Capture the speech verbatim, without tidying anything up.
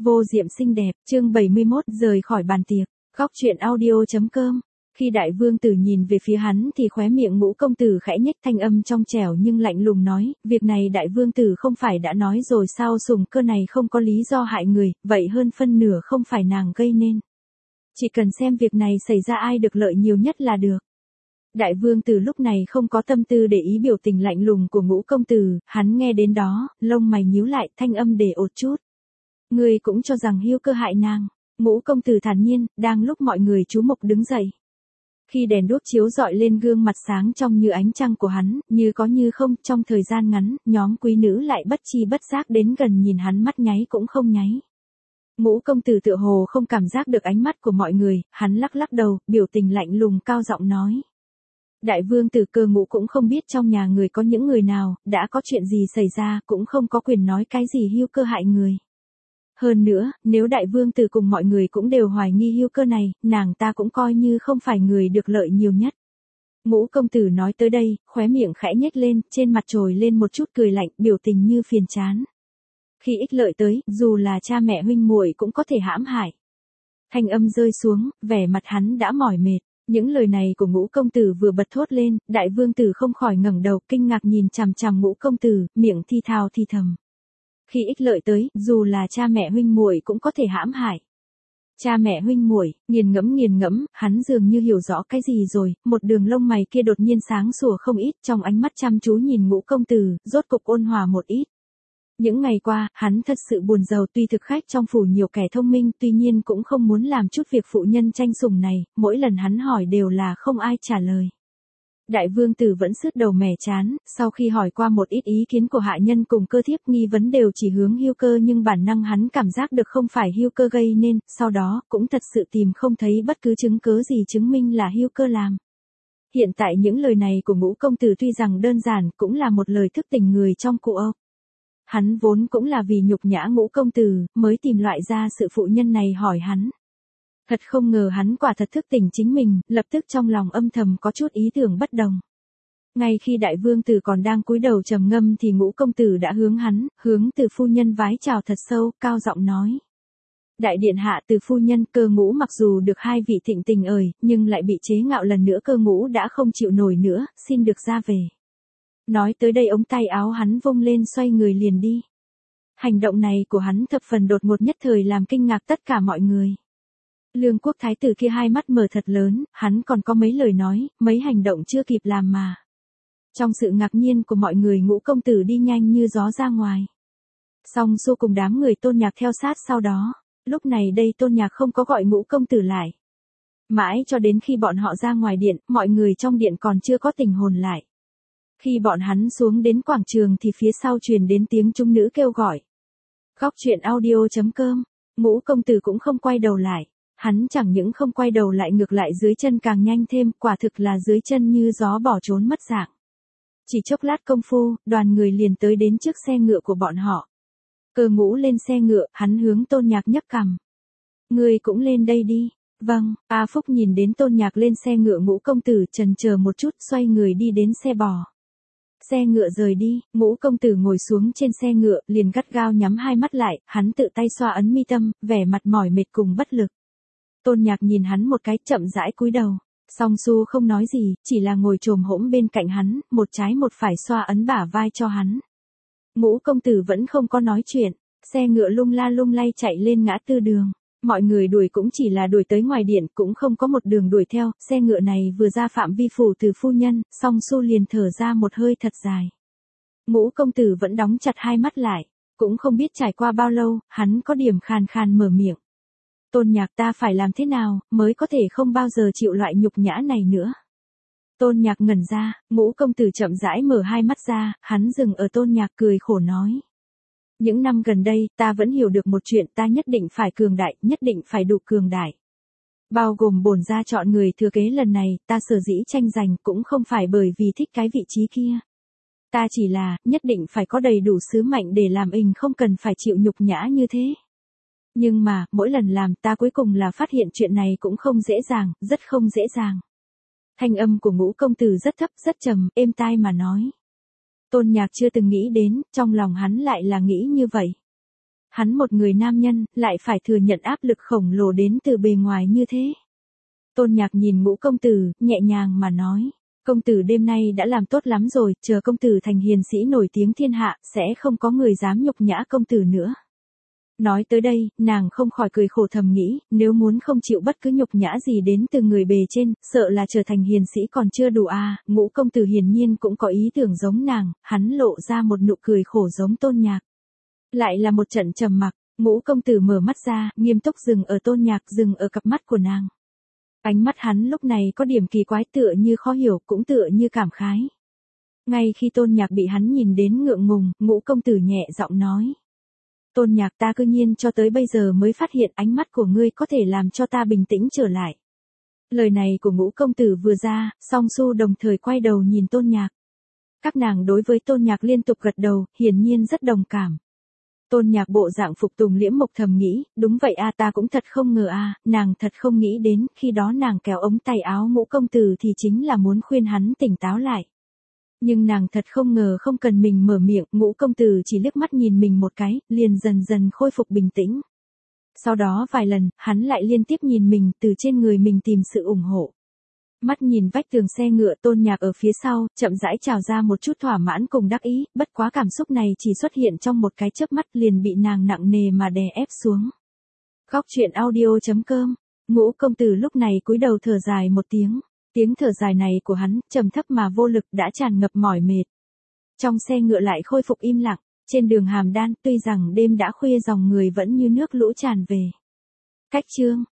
Vô diệm xinh đẹp, chương bảy mươi mốt, rời khỏi bàn tiệc. Góc truyện audio.com. Khi đại vương tử nhìn về phía hắn thì khóe miệng Ngũ công tử khẽ nhếch, thanh âm trong trẻo nhưng lạnh lùng nói, việc này đại vương tử không phải đã nói rồi sao, Sùng Cơ này không có lý do hại người, vậy hơn phân nửa không phải nàng gây nên. Chỉ cần xem việc này xảy ra ai được lợi nhiều nhất là được. Đại vương tử lúc này không có tâm tư để ý biểu tình lạnh lùng của Ngũ công tử, hắn nghe đến đó, lông mày nhíu lại, thanh âm để ột chút. Ngươi cũng cho rằng Hưu Cơ hại nàng. Ngũ công tử thản nhiên, đang lúc mọi người chú mục đứng dậy. Khi đèn đuốc chiếu rọi lên gương mặt sáng trong như ánh trăng của hắn, như có như không, trong thời gian ngắn, nhóm quý nữ lại bất chi bất giác đến gần nhìn hắn, mắt nháy cũng không nháy. Ngũ công tử tựa hồ không cảm giác được ánh mắt của mọi người, hắn lắc lắc đầu, biểu tình lạnh lùng cao giọng nói. Đại vương tử Cơ Ngũ cũng không biết trong nhà người có những người nào, đã có chuyện gì xảy ra, cũng không có quyền nói cái gì Hưu Cơ hại người. Hơn nữa, nếu đại vương tử cùng mọi người cũng đều hoài nghi Hưu Cơ này, nàng ta cũng coi như không phải người được lợi nhiều nhất. Ngũ công tử nói tới đây, khóe miệng khẽ nhếch lên, trên mặt trồi lên một chút cười lạnh, biểu tình như phiền chán. Khi ích lợi tới, dù là cha mẹ huynh muội cũng có thể hãm hại. Thanh âm rơi xuống, vẻ mặt hắn đã mỏi mệt. Những lời này của Ngũ công tử vừa bật thốt lên, đại vương tử không khỏi ngẩng đầu, kinh ngạc nhìn chằm chằm Ngũ công tử, miệng thi thào thi thầm. Khi ích lợi tới, dù là cha mẹ huynh muội cũng có thể hãm hại. Cha mẹ huynh muội, nghiền ngẫm nghiền ngẫm, hắn dường như hiểu rõ cái gì rồi, một đường lông mày kia đột nhiên sáng sủa không ít, trong ánh mắt chăm chú nhìn Ngũ công tử, rốt cục ôn hòa một ít. Những ngày qua, hắn thật sự buồn rầu, tuy thực khách trong phủ nhiều kẻ thông minh, tuy nhiên cũng không muốn làm chút việc phụ nhân tranh sủng này, mỗi lần hắn hỏi đều là không ai trả lời. Đại vương tử vẫn sứt đầu mẻ chán, sau khi hỏi qua một ít ý kiến của hạ nhân cùng cơ thiếp, nghi vấn đều chỉ hướng Hưu Cơ, nhưng bản năng hắn cảm giác được không phải Hưu Cơ gây nên, sau đó cũng thật sự tìm không thấy bất cứ chứng cớ gì chứng minh là Hưu Cơ làm. Hiện tại những lời này của Ngũ công tử tuy rằng đơn giản, cũng là một lời thức tỉnh người trong cụ âu. Hắn vốn cũng là vì nhục nhã Ngũ công tử, mới tìm loại ra sự phụ nhân này hỏi hắn. Thật không ngờ hắn quả thật thức tỉnh chính mình, lập tức trong lòng âm thầm có chút ý tưởng bất đồng. Ngay khi đại vương tử còn đang cúi đầu trầm ngâm thì Ngũ công tử đã hướng hắn, hướng Từ phu nhân vái chào thật sâu, cao giọng nói. Đại điện hạ Từ phu nhân, Cơ Ngũ mặc dù được hai vị thịnh tình ời, nhưng lại bị chế ngạo lần nữa, Cơ Ngũ đã không chịu nổi nữa, xin được ra về. Nói tới đây ống tay áo hắn vung lên xoay người liền đi. Hành động này của hắn thập phần đột ngột, nhất thời làm kinh ngạc tất cả mọi người. Lương quốc thái tử kia hai mắt mở thật lớn, hắn còn có mấy lời nói, mấy hành động chưa kịp làm mà. Trong sự ngạc nhiên của mọi người, Ngũ công tử đi nhanh như gió ra ngoài. Song Xu cùng đám người Tôn Nhạc theo sát sau đó. Lúc này đây Tôn Nhạc không có gọi Ngũ công tử lại. Mãi cho đến khi bọn họ ra ngoài điện, mọi người trong điện còn chưa có tình hồn lại. Khi bọn hắn xuống đến quảng trường thì phía sau truyền đến tiếng trung nữ kêu gọi. Góc truyện audio.com. Ngũ công tử cũng không quay đầu lại. Hắn chẳng những không quay đầu lại, ngược lại dưới chân càng nhanh thêm, quả thực là dưới chân như gió bỏ trốn mất dạng. Chỉ chốc lát công phu, đoàn người liền tới đến trước xe ngựa của bọn họ. Cơ Ngũ lên xe ngựa, hắn hướng Tôn Nhạc nhấc cằm. Ngươi cũng lên đây đi. Vâng, A Phúc nhìn đến Tôn Nhạc lên xe ngựa, Ngũ công tử chần chờ một chút, xoay người đi đến xe bò. Xe ngựa rời đi, Ngũ công tử ngồi xuống trên xe ngựa, liền gắt gao nhắm hai mắt lại, hắn tự tay xoa ấn mi tâm, vẻ mặt mỏi mệt cùng bất lực. Tôn Nhạc nhìn hắn một cái, chậm rãi cúi đầu. Song Xu không nói gì, chỉ là ngồi chồm hỗn bên cạnh hắn, một trái một phải xoa ấn bả vai cho hắn. Ngũ công tử vẫn không có nói chuyện, xe ngựa lung la lung lay chạy lên ngã tư đường. Mọi người đuổi cũng chỉ là đuổi tới ngoài điện, cũng không có một đường đuổi theo, xe ngựa này vừa ra phạm vi phủ Từ phu nhân, Song Xu liền thở ra một hơi thật dài. Ngũ công tử vẫn đóng chặt hai mắt lại, cũng không biết trải qua bao lâu, hắn có điểm khàn khàn mở miệng. Tôn Nhạc, ta phải làm thế nào, mới có thể không bao giờ chịu loại nhục nhã này nữa? Tôn Nhạc ngẩn ra, Ngũ công tử chậm rãi mở hai mắt ra, hắn dừng ở Tôn Nhạc cười khổ nói. Những năm gần đây, ta vẫn hiểu được một chuyện, ta nhất định phải cường đại, nhất định phải đủ cường đại. Bao gồm bổn gia chọn người thừa kế lần này, ta sở dĩ tranh giành cũng không phải bởi vì thích cái vị trí kia. Ta chỉ là, nhất định phải có đầy đủ sứ mệnh để làm ình, không cần phải chịu nhục nhã như thế. Nhưng mà, mỗi lần làm, ta cuối cùng là phát hiện chuyện này cũng không dễ dàng, rất không dễ dàng. Thanh âm của Ngũ công tử rất thấp, rất trầm, êm tai mà nói. Tôn Nhạc chưa từng nghĩ đến, trong lòng hắn lại là nghĩ như vậy. Hắn một người nam nhân, lại phải thừa nhận áp lực khổng lồ đến từ bề ngoài như thế. Tôn Nhạc nhìn Ngũ công tử, nhẹ nhàng mà nói. Công tử đêm nay đã làm tốt lắm rồi, chờ công tử thành hiền sĩ nổi tiếng thiên hạ, sẽ không có người dám nhục nhã công tử nữa. Nói tới đây, nàng không khỏi cười khổ thầm nghĩ, nếu muốn không chịu bất cứ nhục nhã gì đến từ người bề trên, sợ là trở thành hiền sĩ còn chưa đủ à, Ngũ công tử hiển nhiên cũng có ý tưởng giống nàng, hắn lộ ra một nụ cười khổ giống Tôn Nhạc. Lại là một trận trầm mặc, Ngũ công tử mở mắt ra, nghiêm túc dừng ở Tôn Nhạc, dừng ở cặp mắt của nàng. Ánh mắt hắn lúc này có điểm kỳ quái, tựa như khó hiểu, cũng tựa như cảm khái. Ngay khi Tôn Nhạc bị hắn nhìn đến ngượng ngùng, Ngũ công tử nhẹ giọng nói. Tôn Nhạc, ta cư nhiên cho tới bây giờ mới phát hiện ánh mắt của ngươi có thể làm cho ta bình tĩnh trở lại. Lời này của Ngũ công tử vừa ra, Song Su đồng thời quay đầu nhìn Tôn Nhạc. Các nàng đối với Tôn Nhạc liên tục gật đầu, hiển nhiên rất đồng cảm. Tôn Nhạc bộ dạng phục tùng liễm mục thầm nghĩ, đúng vậy a, ta cũng thật không ngờ a, nàng thật không nghĩ đến, khi đó nàng kéo ống tay áo Ngũ công tử thì chính là muốn khuyên hắn tỉnh táo lại. Nhưng nàng thật không ngờ không cần mình mở miệng, Ngũ công tử chỉ liếc mắt nhìn mình một cái, liền dần dần khôi phục bình tĩnh. Sau đó vài lần, hắn lại liên tiếp nhìn mình, từ trên người mình tìm sự ủng hộ. Mắt nhìn vách tường xe ngựa, Tôn Nhạc ở phía sau, chậm rãi trào ra một chút thỏa mãn cùng đắc ý, bất quá cảm xúc này chỉ xuất hiện trong một cái chớp mắt liền bị nàng nặng nề mà đè ép xuống. Góc truyện audio chấm com, Ngũ công tử lúc này cúi đầu thở dài một tiếng. Tiếng thở dài này của hắn, trầm thấp mà vô lực, đã tràn ngập mỏi mệt. Trong xe ngựa lại khôi phục im lặng, trên đường Hàm Đan, tuy rằng đêm đã khuya dòng người vẫn như nước lũ tràn về. Cách chương